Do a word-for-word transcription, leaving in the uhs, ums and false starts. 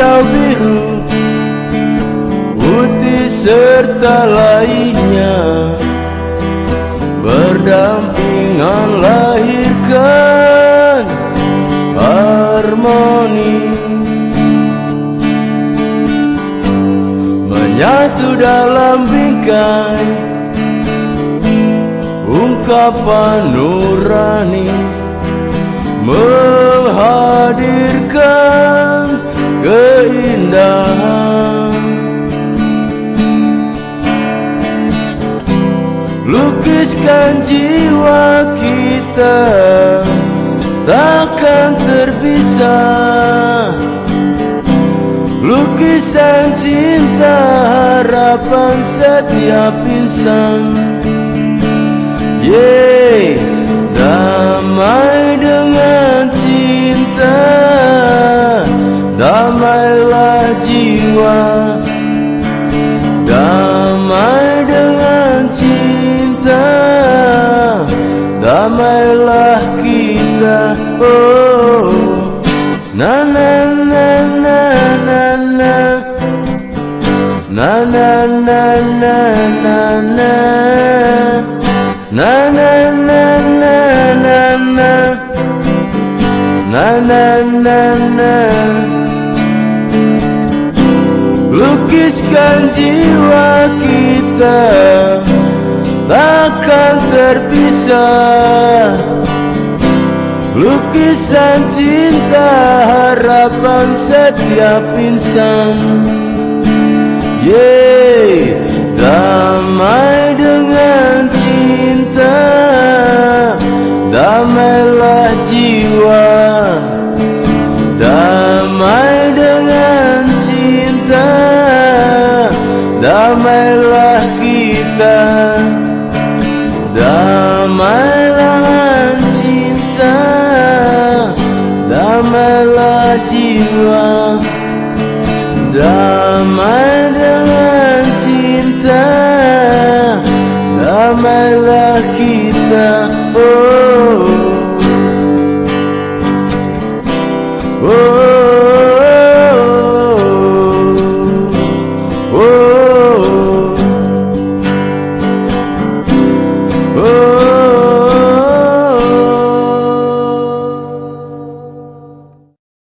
hijau biru, putih serta lainnya, berdampingan lahirkan harmoni, menyatu dalam bingkai ungkapan nurani, menghadirkan keindahan. Lukiskan jiwa kita, takkan terpisah. Lukisan cinta, harapan setiap insan. Yeay, damai dengan cinta, damailah jiwa. Damai dengan cinta, damailah kita. Oh, na na na na na na, na na na na na na, na na na na na na, na na na na. Lukiskan jiwa kita, takkan terpisah. Lukisan cinta, harapan setiap insan. Yeay, damai dengan cinta, damailah jiwa. Damai dengan cinta, damailah kita. Damai dengan cinta, damailah jiwa. Damai dengan cinta, damailah kita. Oh,